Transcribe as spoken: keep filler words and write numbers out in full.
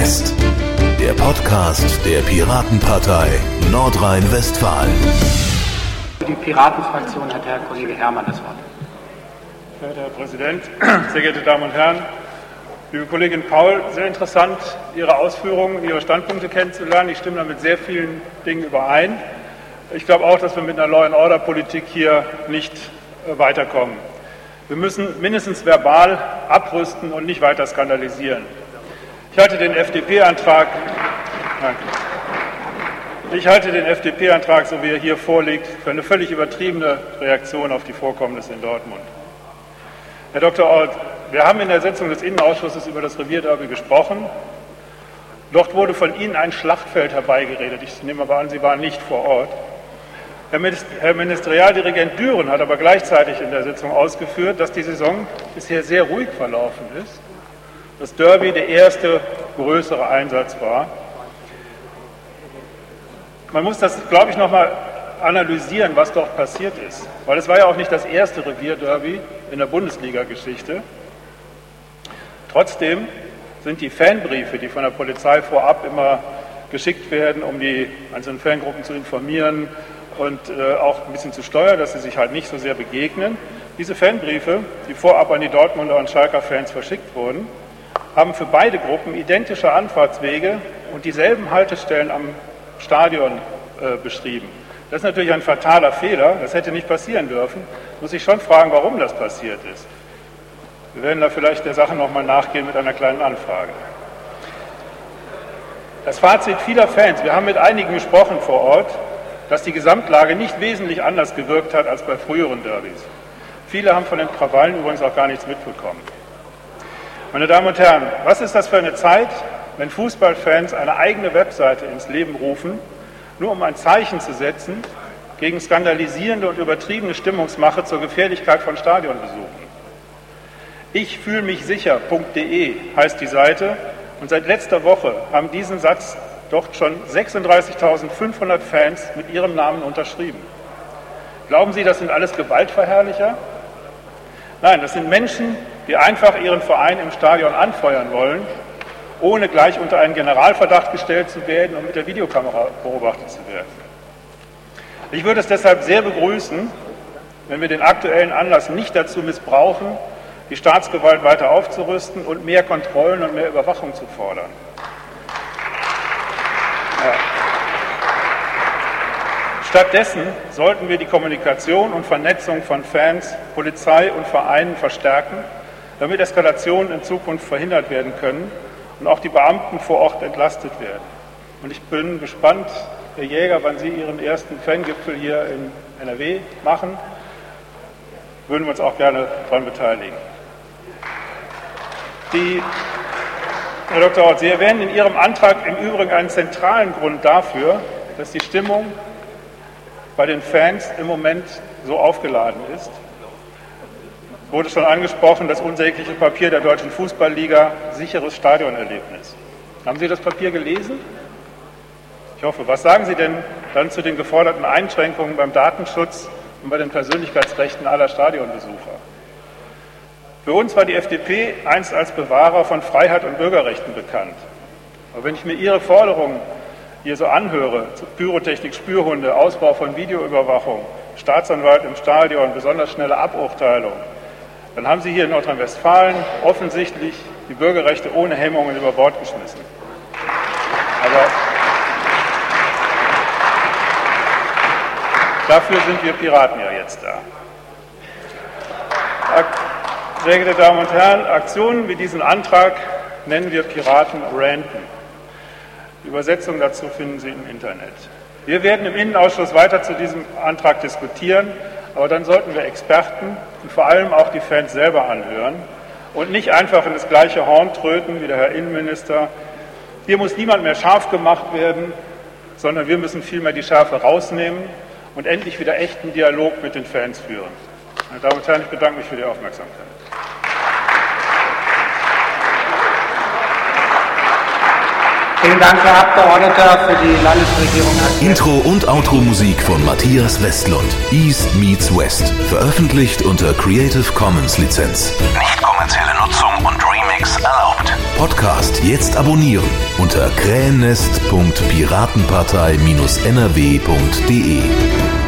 West, der Podcast der Piratenpartei Nordrhein-Westfalen. Für die Piratenfraktion hat Herr Kollege Herrmann das Wort. Verehrter Herr Präsident, sehr geehrte Damen und Herren, liebe Kollegin Paul, sehr interessant, Ihre Ausführungen, Ihre Standpunkte kennenzulernen. Ich stimme da mit sehr vielen Dingen überein. Ich glaube auch, dass wir mit einer Law-and-Order-Politik hier nicht weiterkommen. Wir müssen mindestens verbal abrüsten und nicht weiter skandalisieren. Ich halte den F D P-Antrag, danke. Ich halte den F D P-Antrag, so wie er hier vorliegt, für eine völlig übertriebene Reaktion auf die Vorkommnisse in Dortmund. Herr Doktor Orth, wir haben in der Sitzung des Innenausschusses über das Revierderby gesprochen. Dort wurde von Ihnen ein Schlachtfeld herbeigeredet. Ich nehme aber an, Sie waren nicht vor Ort. Herr Ministerialdirigent Düren hat aber gleichzeitig in der Sitzung ausgeführt, dass die Saison bisher sehr ruhig verlaufen ist. Das Derby der erste größere Einsatz war. Man muss das, glaube ich, noch mal analysieren, was dort passiert ist. Weil es war ja auch nicht das erste Revierderby in der Bundesliga-Geschichte. Trotzdem sind die Fanbriefe, die von der Polizei vorab immer geschickt werden, um die einzelnen Fangruppen zu informieren und äh, auch ein bisschen zu steuern, dass sie sich halt nicht so sehr begegnen. Diese Fanbriefe, die vorab an die Dortmunder und Schalker Fans verschickt wurden, haben für beide Gruppen identische Anfahrtswege und dieselben Haltestellen am Stadion äh, beschrieben. Das ist natürlich ein fataler Fehler, das hätte nicht passieren dürfen. Muss ich schon fragen, warum das passiert ist. Wir werden da vielleicht der Sache nochmal nachgehen mit einer kleinen Anfrage. Das Fazit vieler Fans, wir haben mit einigen gesprochen vor Ort, dass die Gesamtlage nicht wesentlich anders gewirkt hat als bei früheren Derbys. Viele haben von den Krawallen übrigens auch gar nichts mitbekommen. Meine Damen und Herren, was ist das für eine Zeit, wenn Fußballfans eine eigene Webseite ins Leben rufen, nur um ein Zeichen zu setzen gegen skandalisierende und übertriebene Stimmungsmache zur Gefährlichkeit von Stadionbesuchen? Ich fühle mich sicher punkt de heißt die Seite und seit letzter Woche haben diesen Satz dort schon sechsunddreißigtausendfünfhundert Fans mit ihrem Namen unterschrieben. Glauben Sie, das sind alles Gewaltverherrlicher? Nein, das sind Menschen, die einfach ihren Verein im Stadion anfeuern wollen, ohne gleich unter einen Generalverdacht gestellt zu werden und mit der Videokamera beobachtet zu werden. Ich würde es deshalb sehr begrüßen, wenn wir den aktuellen Anlass nicht dazu missbrauchen, die Staatsgewalt weiter aufzurüsten und mehr Kontrollen und mehr Überwachung zu fordern. Ja. Stattdessen sollten wir die Kommunikation und Vernetzung von Fans, Polizei und Vereinen verstärken, damit Eskalationen in Zukunft verhindert werden können und auch die Beamten vor Ort entlastet werden. Und ich bin gespannt, Herr Jäger, wann Sie Ihren ersten Fangipfel hier in N R W machen. Würden wir uns auch gerne daran beteiligen. Die, Herr Doktor Orth, Sie erwähnen in Ihrem Antrag im Übrigen einen zentralen Grund dafür, dass die Stimmung bei den Fans im Moment so aufgeladen ist. Wurde schon angesprochen, das unsägliche Papier der Deutschen Fußballliga, sicheres Stadionerlebnis. Haben Sie das Papier gelesen? Ich hoffe. Was sagen Sie denn dann zu den geforderten Einschränkungen beim Datenschutz und bei den Persönlichkeitsrechten aller Stadionbesucher? Für uns war die F D P einst als Bewahrer von Freiheit und Bürgerrechten bekannt. Aber wenn ich mir Ihre Forderungen hier so anhöre, Pyrotechnik, Spürhunde, Ausbau von Videoüberwachung, Staatsanwalt im Stadion, besonders schnelle Aburteilung, dann haben Sie hier in Nordrhein-Westfalen offensichtlich die Bürgerrechte ohne Hemmungen über Bord geschmissen. Aber dafür sind wir Piraten ja jetzt da. Sehr geehrte Damen und Herren, Aktionen wie diesen Antrag nennen wir Piraten ranten. Die Übersetzung dazu finden Sie im Internet. Wir werden im Innenausschuss weiter zu diesem Antrag diskutieren, aber dann sollten wir Experten und vor allem auch die Fans selber anhören und nicht einfach in das gleiche Horn tröten wie der Herr Innenminister. Hier muss niemand mehr scharf gemacht werden, sondern wir müssen vielmehr die Schärfe rausnehmen und endlich wieder echten Dialog mit den Fans führen. Meine Damen und Herren, ich bedanke mich für die Aufmerksamkeit. Vielen Dank, Herr Abgeordneter, für die Landesregierung. Intro und Outro-Musik von Matthias Westlund. East meets West. Veröffentlicht unter Creative Commons Lizenz. Nicht kommerzielle Nutzung und Remix erlaubt. Podcast jetzt abonnieren unter krähennest punkt piratenpartei Bindestrich n r w punkt d e.